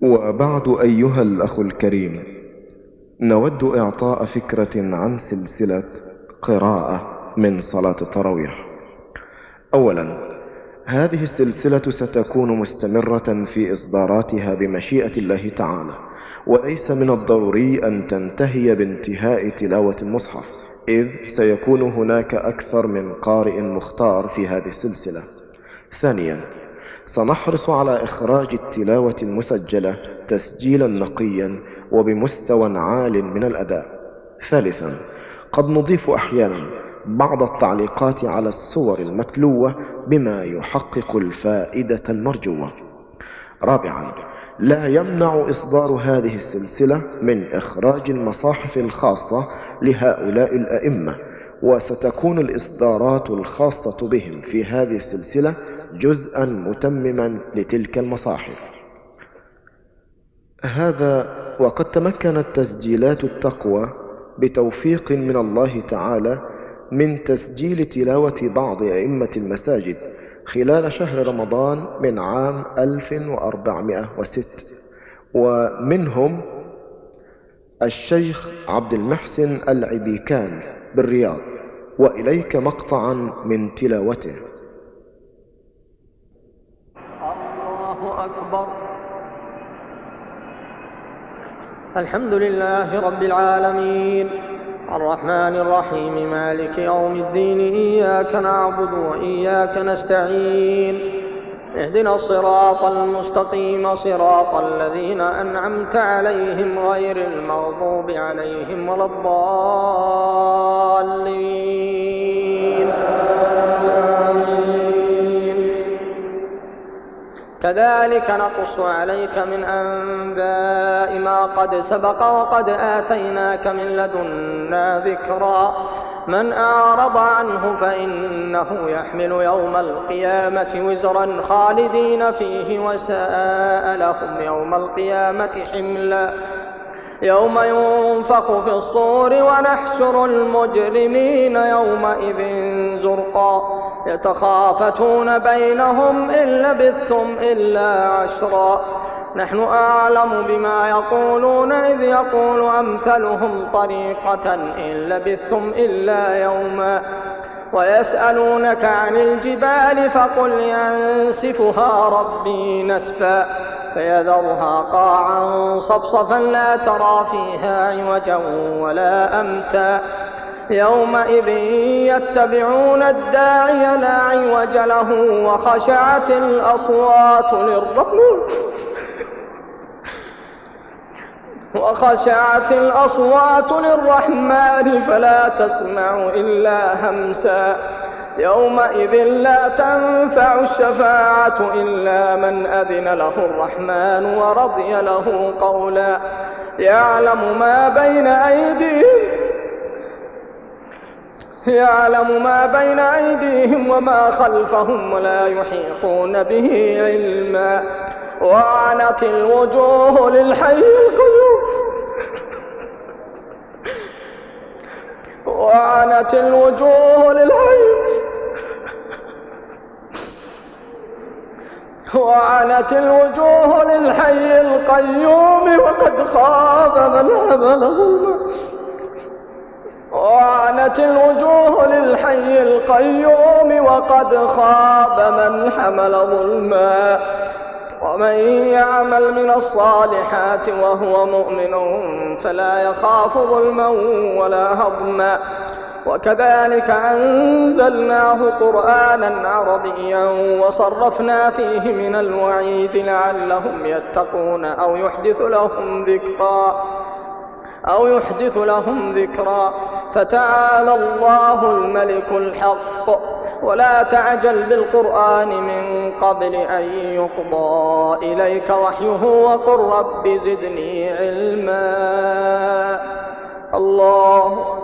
وبعد أيها الأخ الكريم، نود إعطاء فكرة عن سلسلة قراءة من صلاة التراويح. أولا، هذه السلسلة ستكون مستمرة في إصداراتها بمشيئة الله تعالى، وليس من الضروري أن تنتهي بانتهاء تلاوة المصحف، إذ سيكون هناك أكثر من قارئ مختار في هذه السلسلة. ثانيا، سنحرص على إخراج التلاوة المسجلة تسجيلا نقيا وبمستوى عال من الأداء. ثالثا، قد نضيف أحيانا بعض التعليقات على السور المتلوة بما يحقق الفائدة المرجوة. رابعا، لا يمنع إصدار هذه السلسلة من إخراج المصاحف الخاصة لهؤلاء الأئمة، وستكون الإصدارات الخاصة بهم في هذه السلسلة جزءا متمما لتلك المصاحف. هذا وقد تمكنت تسجيلات التقوى بتوفيق من الله تعالى من تسجيل تلاوة بعض أئمة المساجد خلال شهر رمضان من عام 1406، ومنهم الشيخ عبد المحسن العبيكان بالرياض، وإليك مقطعا من تلاوته. الله أكبر. الحمد لله رب العالمين، الرحمن الرحيم، مالك يوم الدين، إياك نعبد وإياك نستعين، اهدنا الصراط المستقيم، صراط الذين أنعمت عليهم غير المغضوب عليهم ولا الضالين، آمين. كذلك نقص عليك من أنباء ما قد سبق، وقد آتيناك من لدنا ذكرا. من أعرض عنه فإنه يحمل يوم القيامة وزرا خالدين فيه، وساء لهم يوم القيامة حملا. يوم ينفخ في الصور ونحشر المجرمين يومئذ زرقا. يتخافتون بينهم إن لبثتم إلا عشرا. نحن أعلم بما يقولون إذ يقول أمثلهم طريقة إن لبثتم إلا يوما. ويسألونك عن الجبال فقل ينسفها ربي نسفا، فيذرها قاعا صفصفا لا ترى فيها عوجا ولا أمتا. يومئذ يتبعون الداعي لا عوج له، وخشعت الأصوات للرحمن فلا تسمع إلا همسا. يومئذ لا تنفع الشفاعة إلا من أذن له الرحمن ورضي له قولا. يعلم ما بين أيديهم وما خلفهم ولا يحيطون به علما. وعنت الوجوه للحي القيوم وقد خاب من حمل ظلما. وعنت الوجوه للحي القيوم وقد خاب من حمل ظلما. ومن يعمل من الصالحات وهو مؤمن فلا يخاف ظلما ولا هضما. وكذلك أنزلناه قرآنا عربيا وصرفنا فيه من الوعيد لعلهم يتقون أو يحدث لهم ذكرا. فتعالى الله الملك الحق. ولا تعجل بالقرآن من قبل أن يقضى إليك وحيه، وقل رب زدني علما. الله